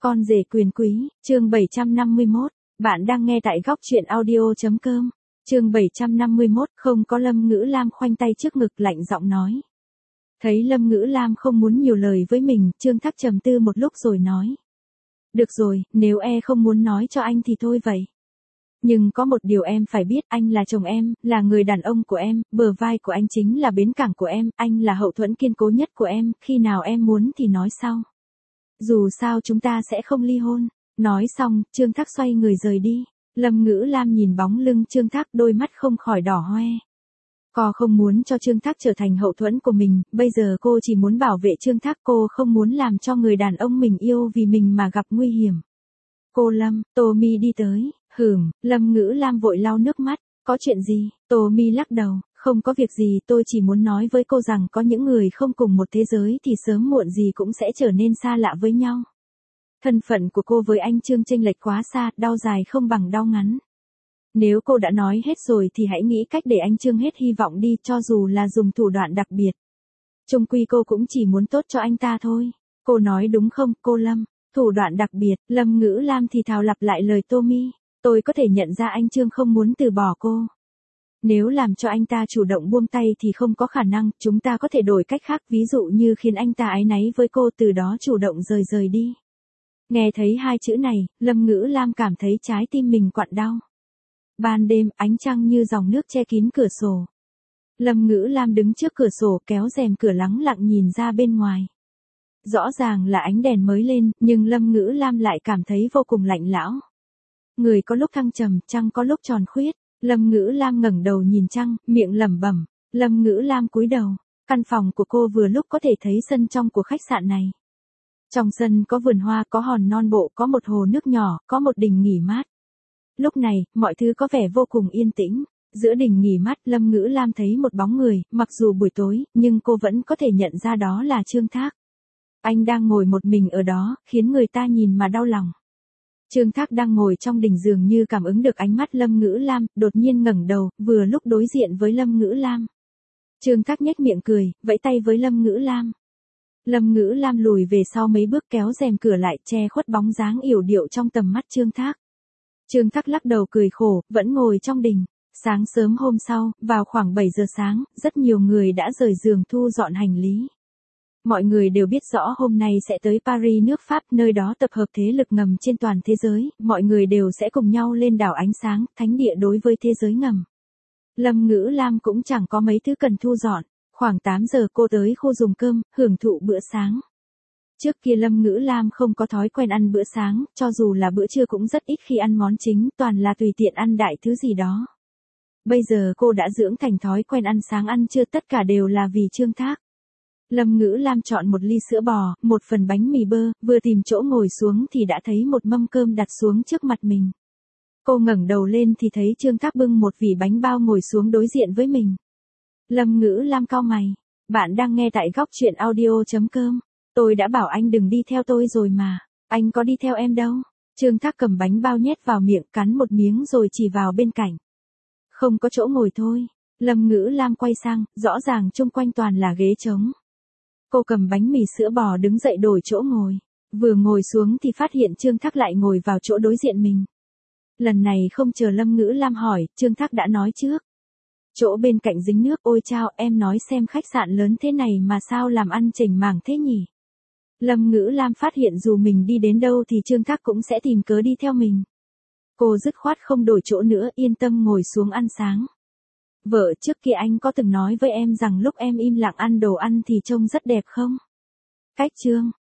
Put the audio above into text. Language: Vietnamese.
Con rể quyền quý, chương 751, bạn đang nghe tại góc truyện audio.com. Chương 751, không có Lâm Ngữ Lam khoanh tay trước ngực lạnh giọng nói. Thấy Lâm Ngữ Lam không muốn nhiều lời với mình, Trương Thác trầm tư một lúc rồi nói. Được rồi, nếu không muốn nói cho anh thì thôi vậy. Nhưng có một điều em phải biết, anh là chồng em, là người đàn ông của em, bờ vai của anh chính là bến cảng của em, anh là hậu thuẫn kiên cố nhất của em, khi nào em muốn thì nói sau. Dù sao chúng ta sẽ không ly hôn. Nói xong, Trương Thác xoay người rời đi. Lâm Ngữ Lam nhìn bóng lưng Trương Thác, đôi mắt không khỏi đỏ hoe. Cô không muốn cho Trương Thác trở thành hậu thuẫn của mình, bây giờ cô chỉ muốn bảo vệ Trương Thác, cô không muốn làm cho người đàn ông mình yêu vì mình mà gặp nguy hiểm. Cô Lâm, Tommy đi tới. Lâm Ngữ Lam vội lau nước mắt. Có chuyện gì? Tommy lắc đầu. Không có việc gì, tôi chỉ muốn nói với cô rằng có những người không cùng một thế giới thì sớm muộn gì cũng sẽ trở nên xa lạ với nhau. Thân phận của cô với anh Trương chênh lệch quá xa, đau dài không bằng đau ngắn. Nếu cô đã nói hết rồi thì hãy nghĩ cách để anh Trương hết hy vọng đi, cho dù là dùng thủ đoạn đặc biệt. Chung quy cô cũng chỉ muốn tốt cho anh ta thôi. Cô nói đúng không, cô Lâm? Thủ đoạn đặc biệt, Lâm Ngữ Lam thì thào lặp lại lời Tommy. Tôi có thể nhận ra anh Trương không muốn từ bỏ cô. Nếu làm cho anh ta chủ động buông tay thì không có khả năng, chúng ta có thể đổi cách khác, ví dụ như khiến anh ta áy náy với cô, từ đó chủ động rời đi. Nghe thấy hai chữ này, Lâm Ngữ Lam cảm thấy trái tim mình quặn đau. Ban đêm, ánh trăng như dòng nước che kín cửa sổ. Lâm Ngữ Lam đứng trước cửa sổ kéo rèm cửa lắng lặng nhìn ra bên ngoài. Rõ ràng là ánh đèn mới lên, nhưng Lâm Ngữ Lam lại cảm thấy vô cùng lạnh lẽo. Người có lúc thăng trầm, trăng có lúc tròn khuyết. Lâm Ngữ Lam ngẩng đầu nhìn trăng, miệng lẩm bẩm. Lâm Ngữ Lam cúi đầu. Căn phòng của cô vừa lúc có thể thấy sân trong của khách sạn này. Trong sân có vườn hoa, có hòn non bộ, có một hồ nước nhỏ, có một đình nghỉ mát. Lúc này, mọi thứ có vẻ vô cùng yên tĩnh. Giữa đình nghỉ mát, Lâm Ngữ Lam thấy một bóng người, mặc dù buổi tối, nhưng cô vẫn có thể nhận ra đó là Trương Thác. Anh đang ngồi một mình ở đó, khiến người ta nhìn mà đau lòng. Trương Thác đang ngồi trong đình dường như cảm ứng được ánh mắt Lâm Ngữ Lam, đột nhiên ngẩng đầu, vừa lúc đối diện với Lâm Ngữ Lam. Trương Thác nhếch miệng cười, vẫy tay với Lâm Ngữ Lam. Lâm Ngữ Lam lùi về sau mấy bước kéo rèm cửa lại, che khuất bóng dáng yểu điệu trong tầm mắt Trương Thác. Trương Thác lắc đầu cười khổ, vẫn ngồi trong đình. Sáng sớm hôm sau, vào khoảng 7 giờ sáng, rất nhiều người đã rời giường thu dọn hành lý. Mọi người đều biết rõ hôm nay sẽ tới Paris nước Pháp, nơi đó tập hợp thế lực ngầm trên toàn thế giới, mọi người đều sẽ cùng nhau lên đảo ánh sáng, thánh địa đối với thế giới ngầm. Lâm Ngữ Lam cũng chẳng có mấy thứ cần thu dọn, khoảng 8 giờ cô tới khu dùng cơm, hưởng thụ bữa sáng. Trước kia Lâm Ngữ Lam không có thói quen ăn bữa sáng, cho dù là bữa trưa cũng rất ít khi ăn món chính, toàn là tùy tiện ăn đại thứ gì đó. Bây giờ cô đã dưỡng thành thói quen ăn sáng ăn trưa, tất cả đều là vì Trương Thác. Lâm Ngữ Lam chọn một ly sữa bò, một phần bánh mì bơ, vừa tìm chỗ ngồi xuống thì đã thấy một mâm cơm đặt xuống trước mặt mình. Cô ngẩng đầu lên thì thấy Trương Thác bưng một vỉ bánh bao ngồi xuống đối diện với mình. Lâm Ngữ Lam cau mày. Bạn đang nghe tại góc truyện audio.com. Tôi đã bảo anh đừng đi theo tôi rồi mà. Anh có đi theo em đâu. Trương Thác cầm bánh bao nhét vào miệng, cắn một miếng rồi chỉ vào bên cạnh. Không có chỗ ngồi thôi. Lâm Ngữ Lam quay sang, rõ ràng chung quanh toàn là ghế trống. Cô cầm bánh mì sữa bò đứng dậy đổi chỗ ngồi. Vừa ngồi xuống thì phát hiện Trương Thác lại ngồi vào chỗ đối diện mình. Lần này không chờ Lâm Ngữ Lam hỏi, Trương Thác đã nói trước. Chỗ bên cạnh dính nước, ôi chao, em nói xem khách sạn lớn thế này mà sao làm ăn chểnh mảng thế nhỉ? Lâm Ngữ Lam phát hiện dù mình đi đến đâu thì Trương Thác cũng sẽ tìm cớ đi theo mình. Cô dứt khoát không đổi chỗ nữa, yên tâm ngồi xuống ăn sáng. Vợ, trước kia anh có từng nói với em rằng lúc em im lặng ăn đồ ăn thì trông rất đẹp không? Cách Trương,